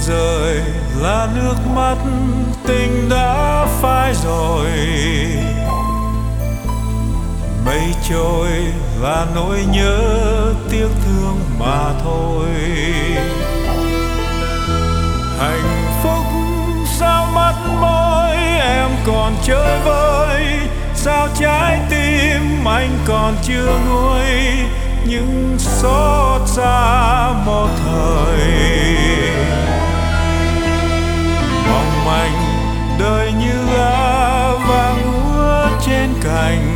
rơi là nước mắt tình đã phai rồi, mây trôi là nỗi nhớ tiếc thương mà thôi. Hạnh phúc sao mắt môi em còn chơi vơi, sao trái tim anh còn chưa nguôi những xót xa một thời. Mong manh đời như lá vàng úa trên cành,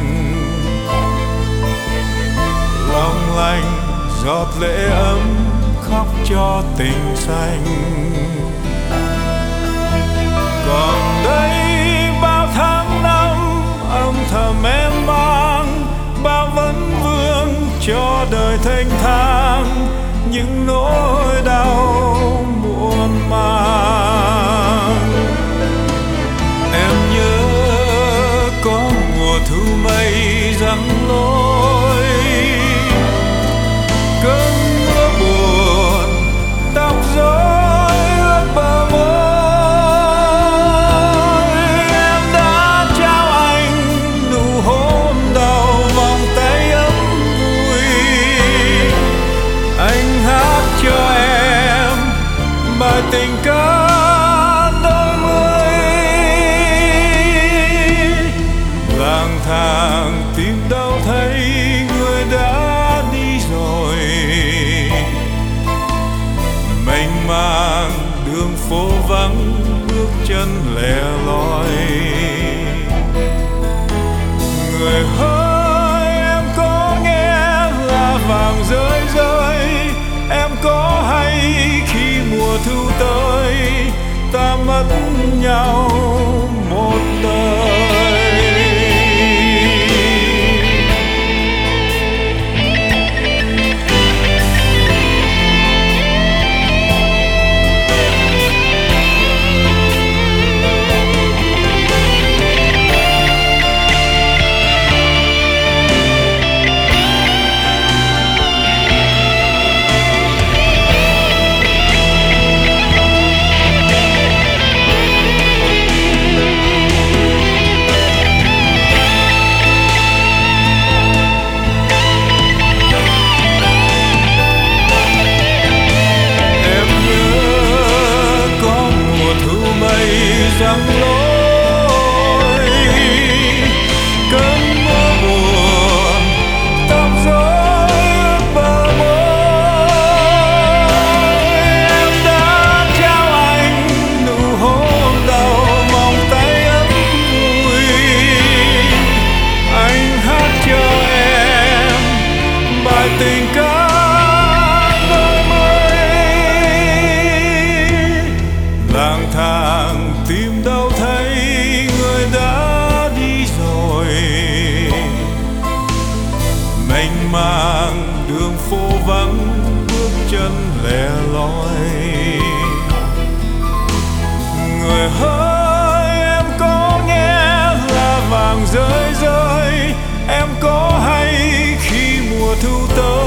long lanh giọt lệ ấm khóc cho tình xanh. Còn đây bao tháng năm âm thầm em mang, bao vấn vương cho đời thênh thang những nỗi đau muôn mang. Em nhớ có mùa thu mây giăng lối, cơn mưa buồn tóc rối ướt bờ môi. Em đã trao anh nụ hôn đầu vòng tay ấm vui, anh hát cho em bài tình ca đôi mươi. Lang thang tìm đâu thấy người đã đi rồi, mênh mang đường phố vắng bước chân lẻ loi. Người hỡi em có nghe là vàng rơi rơi, em có hay khi mùa thu tới ta mất nhau một đời. Giăng lối cơn mưa buồn tóc rối ướt bờ môi. Em đã trao anh nụ hôn đầu vòng tay ấm vui, anh hát cho em bài tình ca đôi mươi. Lang thang tìm đâu thấy người đã đi rồi, mênh mang đường phố vắng bước chân lẻ loi. Người hỡi em có nghe là vàng rơi rơi, em có hay khi mùa thu tới